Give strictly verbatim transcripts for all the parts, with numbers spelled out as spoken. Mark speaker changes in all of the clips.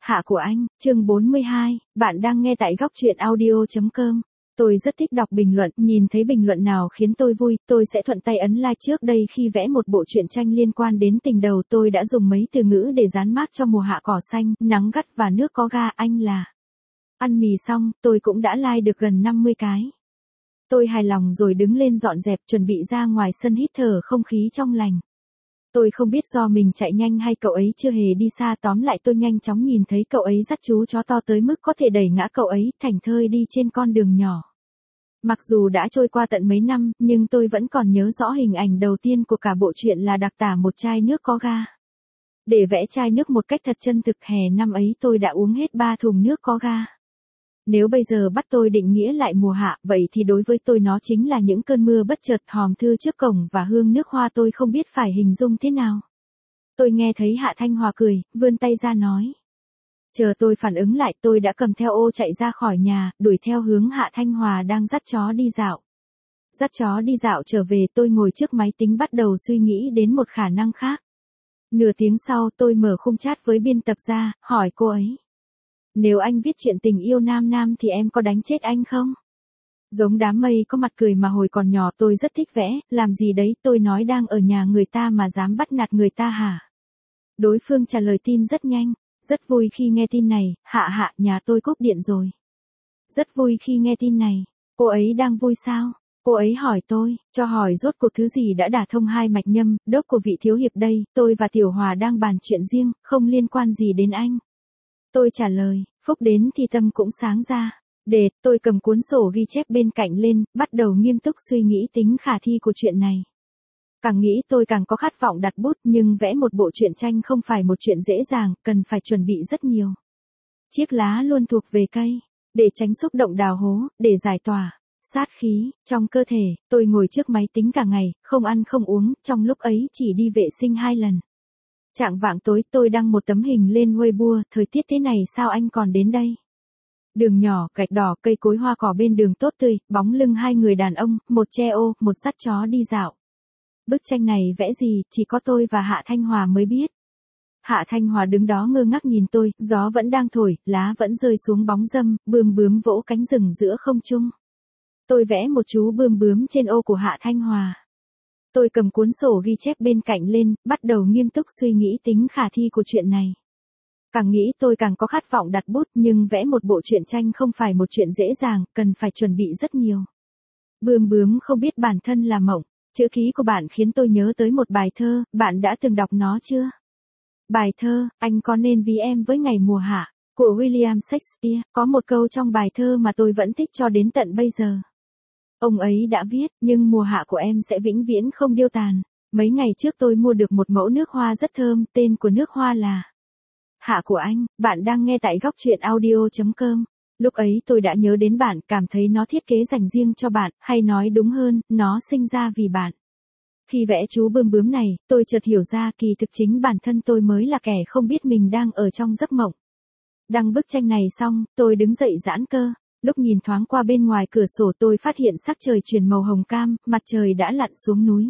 Speaker 1: Hạ của anh, chương bốn mươi hai, bạn đang nghe tại góc truyện audio chấm com. Tôi rất thích đọc bình luận, nhìn thấy bình luận nào khiến tôi vui, tôi sẽ thuận tay ấn like. Trước đây khi vẽ một bộ truyện tranh liên quan đến tình đầu, tôi đã dùng mấy từ ngữ để dán mác cho mùa hạ cỏ xanh, nắng gắt và nước có ga. Anh là ăn mì xong, tôi cũng đã like được gần năm mươi cái. Tôi hài lòng rồi đứng lên dọn dẹp, chuẩn bị ra ngoài sân hít thở không khí trong lành. Tôi không biết do mình chạy nhanh hay cậu ấy chưa hề đi xa, tóm lại tôi nhanh chóng nhìn thấy cậu ấy dắt chú chó to tới mức có thể đẩy ngã cậu ấy, thảnh thơi đi trên con đường nhỏ. Mặc dù đã trôi qua tận mấy năm, nhưng tôi vẫn còn nhớ rõ hình ảnh đầu tiên của cả bộ truyện là đặc tả một chai nước có ga. Để vẽ chai nước một cách thật chân thực, hè năm ấy tôi đã uống hết ba thùng nước có ga. Nếu bây giờ bắt tôi định nghĩa lại mùa hạ, vậy thì đối với tôi nó chính là những cơn mưa bất chợt, hòm thư trước cổng và hương nước hoa. Tôi không biết phải hình dung thế nào. Tôi nghe thấy Hạ Thanh Hòa cười, vươn tay ra nói. Chờ tôi phản ứng lại, tôi đã cầm theo ô chạy ra khỏi nhà, đuổi theo hướng Hạ Thanh Hòa đang dắt chó đi dạo. Dắt chó đi dạo trở về, tôi ngồi trước máy tính bắt đầu suy nghĩ đến một khả năng khác. Nửa tiếng sau, tôi mở khung chat với biên tập ra, hỏi cô ấy. Nếu anh viết chuyện tình yêu nam nam thì em có đánh chết anh không? Giống đám mây có mặt cười mà hồi còn nhỏ tôi rất thích vẽ, làm gì đấy, tôi nói đang ở nhà người ta mà dám bắt nạt người ta hả? Đối phương trả lời tin rất nhanh, rất vui khi nghe tin này, Hạ Hạ, nhà tôi cúp điện rồi. Rất vui khi nghe tin này, cô ấy đang vui sao? Cô ấy hỏi tôi, cho hỏi rốt cuộc thứ gì đã đả thông hai mạch nhâm, đốc của vị thiếu hiệp đây, tôi và Tiểu Hòa đang bàn chuyện riêng, không liên quan gì đến anh. Tôi trả lời, phúc đến thì tâm cũng sáng ra. Để, tôi cầm cuốn sổ ghi chép bên cạnh lên, bắt đầu nghiêm túc suy nghĩ tính khả thi của chuyện này. Càng nghĩ tôi càng có khát vọng đặt bút, nhưng vẽ một bộ truyện tranh không phải một chuyện dễ dàng, cần phải chuẩn bị rất nhiều. Chiếc lá luôn thuộc về cây, để tránh xúc động đào hố, để giải tỏa sát khí trong cơ thể. Tôi ngồi trước máy tính cả ngày, không ăn không uống, trong lúc ấy chỉ đi vệ sinh hai lần. Chạng vạng tối tôi đăng một tấm hình lên Weibo, thời tiết thế này sao anh còn đến đây? Đường nhỏ, gạch đỏ, cây cối hoa cỏ bên đường tốt tươi, bóng lưng hai người đàn ông, một che ô, một dắt chó đi dạo. Bức tranh này vẽ gì, chỉ có tôi và Hạ Thanh Hòa mới biết. Hạ Thanh Hòa đứng đó ngơ ngác nhìn tôi, gió vẫn đang thổi, lá vẫn rơi xuống bóng râm, bươm bướm vỗ cánh rừng giữa không trung. Tôi vẽ một chú bươm bướm trên ô của Hạ Thanh Hòa. Tôi cầm cuốn sổ ghi chép bên cạnh lên, bắt đầu nghiêm túc suy nghĩ tính khả thi của chuyện này. Càng nghĩ tôi càng có khát vọng đặt bút, nhưng vẽ một bộ truyện tranh không phải một chuyện dễ dàng, cần phải chuẩn bị rất nhiều. Bươm bướm không biết bản thân là mộng. Chữ ký của bạn khiến tôi nhớ tới một bài thơ, bạn đã từng đọc nó chưa? Bài thơ, anh có nên ví em với ngày mùa hạ, của William Shakespeare, có một câu trong bài thơ mà tôi vẫn thích cho đến tận bây giờ. Ông ấy đã viết, nhưng mùa hạ của em sẽ vĩnh viễn không điêu tàn. Mấy ngày trước tôi mua được một mẫu nước hoa rất thơm, tên của nước hoa là Hạ của anh. Bạn đang nghe tại góc truyện audio chấm com. Lúc ấy tôi đã nhớ đến bạn, cảm thấy nó thiết kế dành riêng cho bạn, hay nói đúng hơn, nó sinh ra vì bạn. Khi vẽ chú bươm bướm này, tôi chợt hiểu ra kỳ thực chính bản thân tôi mới là kẻ không biết mình đang ở trong giấc mộng. Đăng bức tranh này xong, tôi đứng dậy giãn cơ. Lúc nhìn thoáng qua bên ngoài cửa sổ tôi phát hiện sắc trời chuyển màu hồng cam, mặt trời đã lặn xuống núi.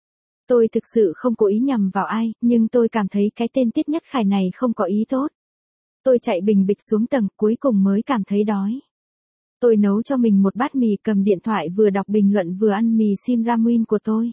Speaker 1: Tôi thực sự không cố ý nhằm vào ai, nhưng tôi cảm thấy cái tên Tiết Nhất Khải này không có ý tốt. Tôi chạy bình bịch xuống tầng, cuối cùng mới cảm thấy đói. Tôi nấu cho mình một bát mì, cầm điện thoại vừa đọc bình luận vừa ăn mì sim ramen của tôi.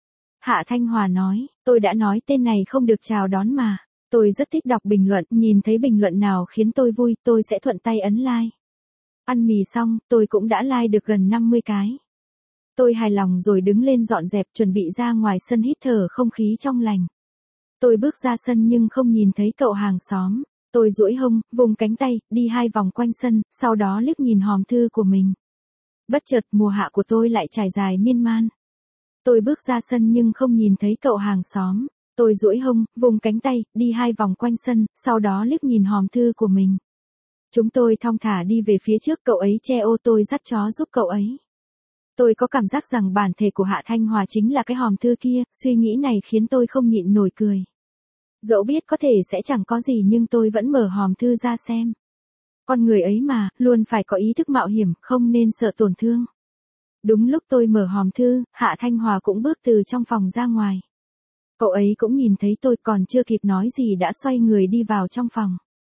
Speaker 1: Hạ Thanh Hòa nói, tôi đã nói tên này không được chào đón mà. Tôi rất thích đọc bình luận, nhìn thấy bình luận nào khiến tôi vui, tôi sẽ thuận tay ấn like. Ăn mì xong, tôi cũng đã like được gần năm mươi cái. Tôi hài lòng rồi đứng lên dọn dẹp, chuẩn bị ra ngoài sân hít thở không khí trong lành. Tôi bước ra sân nhưng không nhìn thấy cậu hàng xóm. Tôi duỗi hông, vùng cánh tay, đi hai vòng quanh sân, sau đó liếc nhìn hòm thư của mình. Bất chợt mùa hạ của tôi lại trải dài miên man. Tôi bước ra sân nhưng không nhìn thấy cậu hàng xóm. Tôi duỗi hông, vùng cánh tay, đi hai vòng quanh sân, sau đó liếc nhìn hòm thư của mình. Chúng tôi thong thả đi về phía trước, cậu ấy che ô, tôi dắt chó giúp cậu ấy. Tôi có cảm giác rằng bản thể của Hạ Thanh Hòa chính là cái hòm thư kia, suy nghĩ này khiến tôi không nhịn nổi cười. Dẫu biết có thể sẽ chẳng có gì nhưng tôi vẫn mở hòm thư ra xem. Con người ấy mà, luôn phải có ý thức mạo hiểm, không nên sợ tổn thương. Đúng lúc tôi mở hòm thư, Hạ Thanh Hòa cũng bước từ trong phòng ra ngoài. Cậu ấy cũng nhìn thấy tôi, còn chưa kịp nói gì đã xoay người đi vào trong phòng.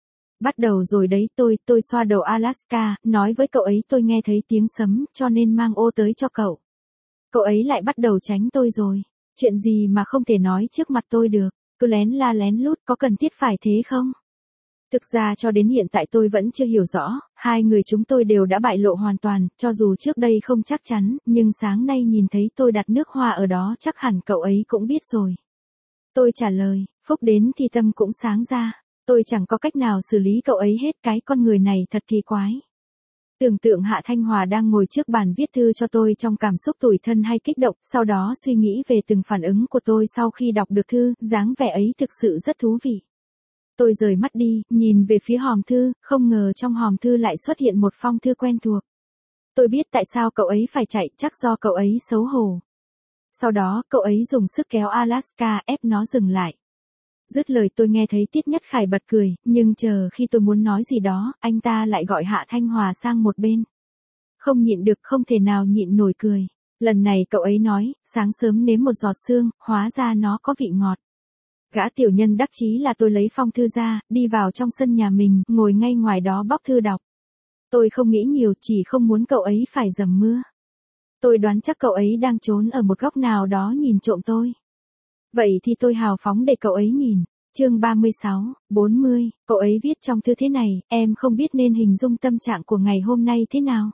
Speaker 1: Bắt đầu rồi đấy, tôi, tôi xoa đầu Alaska, nói với cậu ấy tôi nghe thấy tiếng sấm, cho nên mang ô tới cho cậu. Cậu ấy lại bắt đầu tránh tôi rồi. Chuyện gì mà không thể nói trước mặt tôi được, cứ lén la lén lút, có cần thiết phải thế không? Thực ra cho đến hiện tại tôi vẫn chưa hiểu rõ, hai người chúng tôi đều đã bại lộ hoàn toàn, cho dù trước đây không chắc chắn, nhưng sáng nay nhìn thấy tôi đặt nước hoa ở đó chắc hẳn cậu ấy cũng biết rồi. Tôi trả lời, phúc đến thì tâm cũng sáng ra, tôi chẳng có cách nào xử lý cậu ấy hết, cái con người này thật kỳ quái. Tưởng tượng Hạ Thanh Hòa đang ngồi trước bàn viết thư cho tôi trong cảm xúc tủi thân hay kích động, sau đó suy nghĩ về từng phản ứng của tôi sau khi đọc được thư, dáng vẻ ấy thực sự rất thú vị. Tôi rời mắt đi, nhìn về phía hòm thư, không ngờ trong hòm thư lại xuất hiện một phong thư quen thuộc. Tôi biết tại sao cậu ấy phải chạy, chắc do cậu ấy xấu hổ. Sau đó, cậu ấy dùng sức kéo Alaska ép nó dừng lại. Dứt lời tôi nghe thấy Tiết Nhất Khải bật cười, nhưng chờ khi tôi muốn nói gì đó, anh ta lại gọi Hạ Thanh Hòa sang một bên. Không nhịn được, không thể nào nhịn nổi cười. Lần này cậu ấy nói, sáng sớm nếm một giọt sương, hóa ra nó có vị ngọt. Gã tiểu nhân đắc chí là tôi lấy phong thư ra, đi vào trong sân nhà mình, ngồi ngay ngoài đó bóc thư đọc. Tôi không nghĩ nhiều, chỉ không muốn cậu ấy phải dầm mưa. Tôi đoán chắc cậu ấy đang trốn ở một góc nào đó nhìn trộm tôi. Vậy thì tôi hào phóng để cậu ấy nhìn. Chương ba mươi sáu, bốn mươi, cậu ấy viết trong thư thế này, em không biết nên hình dung tâm trạng của ngày hôm nay thế nào.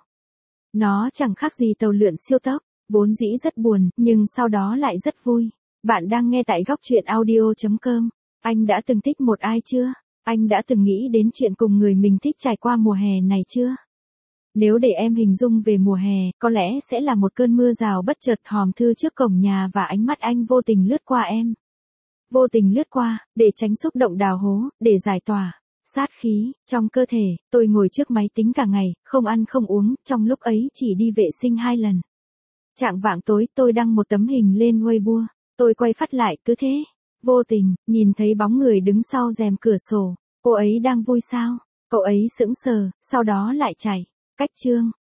Speaker 1: Nó chẳng khác gì tàu lượn siêu tốc, vốn dĩ rất buồn, nhưng sau đó lại rất vui. Bạn đang nghe tại góc truyện audio chấm com. Anh đã từng thích một ai chưa? Anh đã từng nghĩ đến chuyện cùng người mình thích trải qua mùa hè này chưa? Nếu để em hình dung về mùa hè, có lẽ sẽ là một cơn mưa rào bất chợt, hòm thư trước cổng nhà và ánh mắt anh vô tình lướt qua em. Vô tình lướt qua, để tránh xúc động đào hố, để giải tỏa sát khí trong cơ thể. Tôi ngồi trước máy tính cả ngày, không ăn không uống, trong lúc ấy chỉ đi vệ sinh hai lần. Chạng vạng tối tôi đăng một tấm hình lên Weibo. Tôi quay phát lại, cứ thế, vô tình, nhìn thấy bóng người đứng sau rèm cửa sổ. Cô ấy đang vui sao? Cậu ấy sững sờ, sau đó lại chảy. Cách chương.